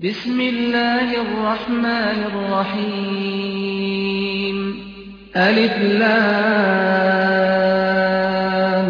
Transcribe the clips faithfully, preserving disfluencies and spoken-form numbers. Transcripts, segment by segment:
بسم الله الرحمن الرحيم ألف لام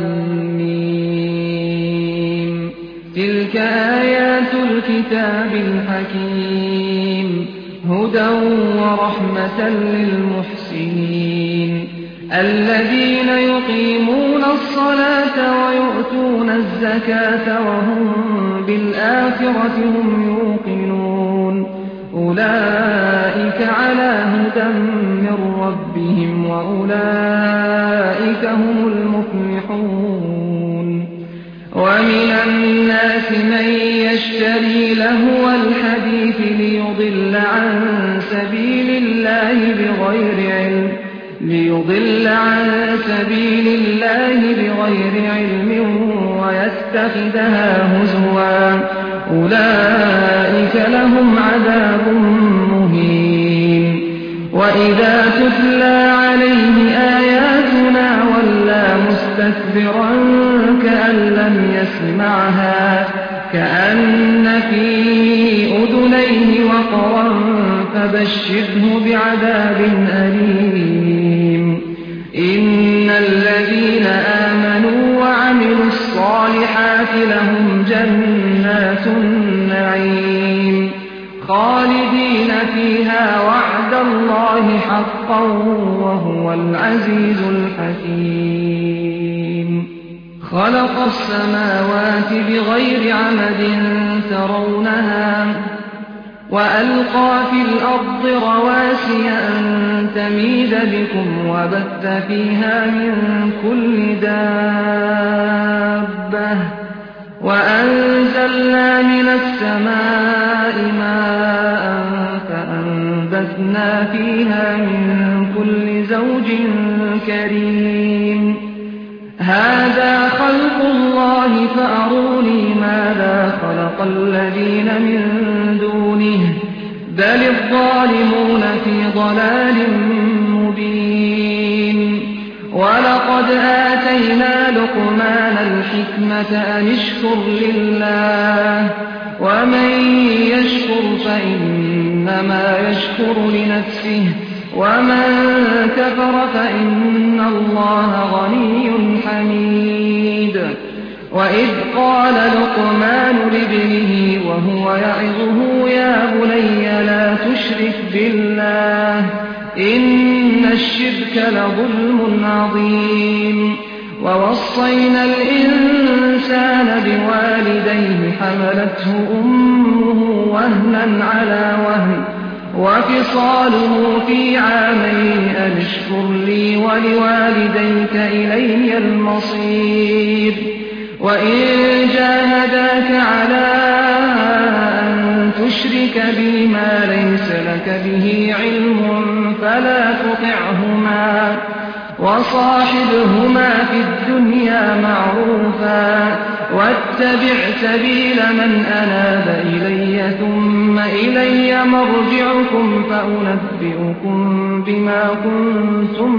ميم تلك آيات الكتاب الحكيم هدى ورحمة للمحسنين الذين يقيمون الصلاة ويؤتون الزكاة وهم بالآخرة هم يوقنون أولئك على هدى من ربهم وأولئك هم المفلحون ومن الناس من يشتري لهو الحديث ليضل عن سبيل الله بغير علم ليضل عن سبيل الله بغير علم ويتخذها هزوا أولئك لهم عذاب مهين وإذا تتلى عليه آياتنا ولى مستكبرا كأن لم يسمعها كأن في أذنيه وقرا فبشره بعذاب أليم إن الذين آمنوا وعملوا الصالحات لهم جنات النعيم خالدين فيها وعد الله حقا وهو العزيز الحكيم خلق السماوات بغير عمد ترونها وألقى في الأرض رواسي أن تميد بكم وبث فيها من كل دابة وأنزلنا من السماء ماء فأنبتنا فيها من كل زوج كريم هذا خلق الله فأروني ماذا خلق الذين من دونه بل الظالمون في ضلال مبين ولقد آتينا لقمان الحكمة أن اشكر لله ومن يشكر فإنما يشكر لنفسه ومن كفر فإن الله غني حميد وإذ قال لقمان لابنه وهو يعظه يا بني لا تشرك بالله إن الشرك لظلم عظيم ووصينا الإنسان بوالديه حملته أمه وهنا على وهن وفصاله في عامين أن اشكر لي ولوالديك إلي المصير وإن جاهداك على أن تشرك بي ما ليس لك به علم فلا تطعهما وصاحبهما في الدنيا معروفا واتبع سبيل من أناب إلي ثم إلي مرجعكم فأنبئكم بما كنتم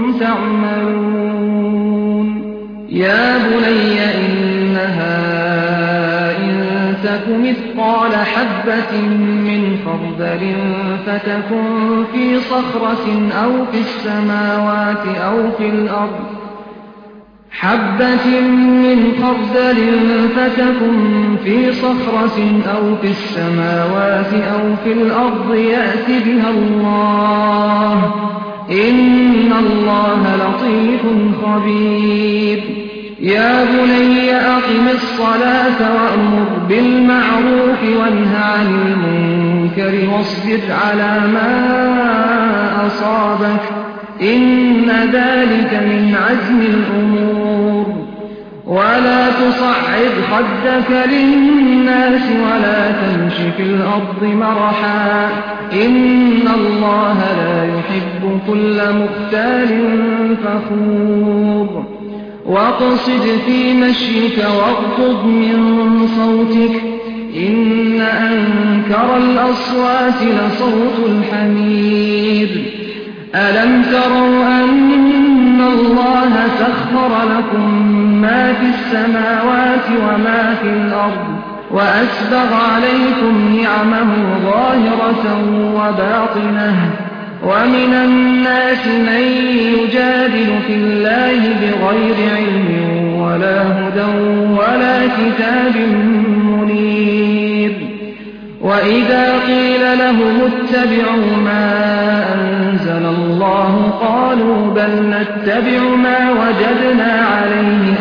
تعملون يا بني إنها إن تك مثقال حبة من خردل فتكن في صخرة أو في السماوات أو في الأرض حبة من خردل فتكن في صخرة أو في السماوات أو في الأرض يأت بها الله إن الله لطيف خبير يا بني أقم الصلاة وأمر بالمعروف وانه عن المنكر واصبر على ما أصابك إن ذلك من عزم الأمور ولا تصعد خدك للناس ولا تمش في الأرض مرحا إن الله لا يحب كل مختال فخور واقصد في مشيك واغضض من صوتك إن أنكر الأصوات لصوت الحمير ألم تروا أن الله سخر لكم ما في السماوات وما في الأرض وأسبغ عليكم نعمه ظاهرة وباطنة ومن الناس من يجادل في الله بغير علم ولا هدى ولا كتاب منير وإذا قيل لهم اتبعوا ما أنزل الله قالوا بل نتبع ما وجدنا عليه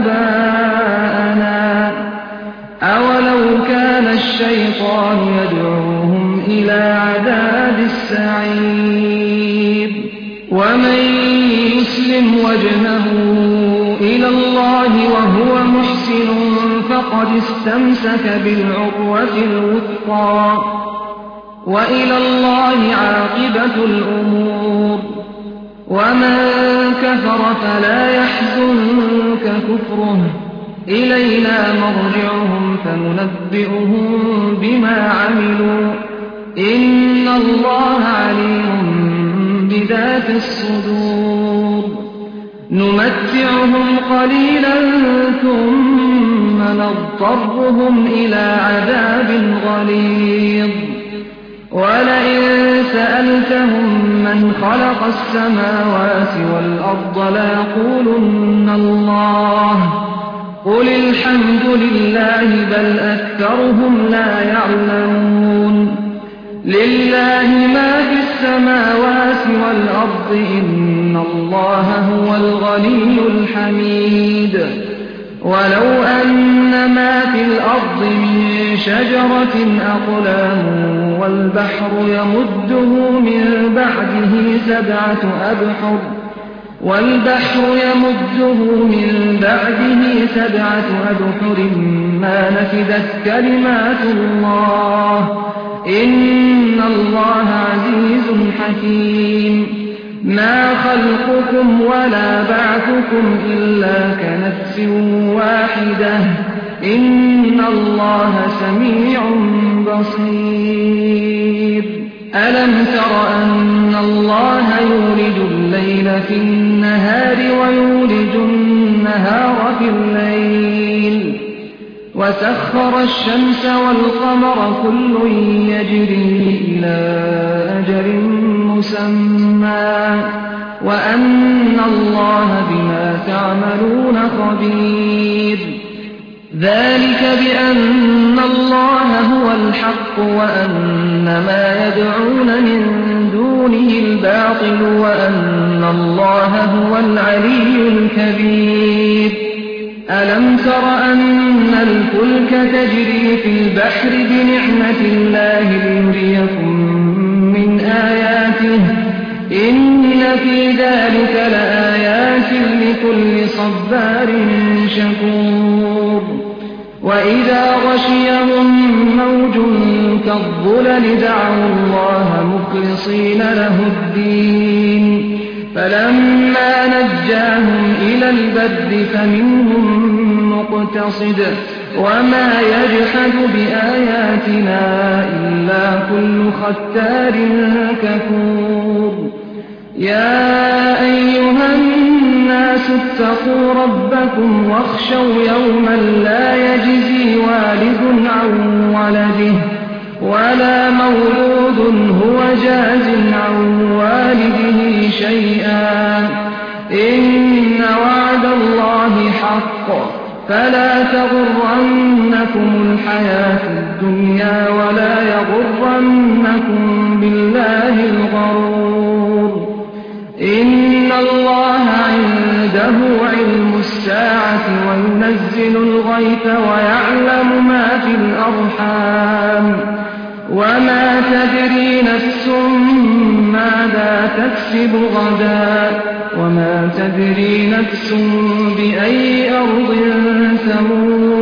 آباءنا أولو كان الشيطان يدعوهم إلى عذاب السعير ومن يسلم وجهه إلى الله وهو محسن فقد استمسك بالعروة الوثقى وإلى الله عاقبة الأمور ومن كفر فلا يحزنك كفره إلينا مرجعهم فننبئهم بما عملوا إن الله عليم بذات الصدور نمتعهم قليلا ثم نضطرهم إلى عذاب غليظ ولئن سألتهم من خلق السماوات والأرض ليقولن الله قل الحمد لله بل أكثرهم لا يعلمون لله ما في السماوات والأرض إن الله هو الغني الحميد ولو أن ما في الأرض من شجرة أقلام والبحر يمده من بعده سبعة أبحر والبحر يمده من بعده سبعة أبحر ما نفدت كلمات الله إن الله عزيز حكيم ما خلقكم ولا بعثكم إلا كنفس واحدة إن الله سميع بصير ألم تر أن الله يولج الليل في النهار ويولج النهار في الليل وسخر الشمس والقمر كل يجري إلى أجل مسمى وأن الله بما تعملون خبير ذلك بأن الله هو الحق وأن ما يدعون من دونه الباطل وأن الله هو العلي الكبير ألم تر أن الفلك تجري في البحر بنعمة الله ليريكم من آياته إن في ذلك لآيات لكل صبار شكور وإذا غشيهم موج كالظلل دعوا الله مخلصين له الدين فلما نجاهم إلى البر فمنهم مقتصد وما يجحد بآياتنا إلا كل ختار كفور يا أيها الناس اتقوا ربكم واخشوا يوما لا يجزي والد عن ولده ولا مولود هو جاز عن والده شيئا إن وعد الله حق فلا تغرنكم الحياة الدنيا ولا يغرنكم بالله الغرور إن الله عنده علم الساعة وينزل الغيث ويعلم ما في الأرحام وما تدري نفس ماذا تكسب غدا وما تدري نفس بأي أرض تموت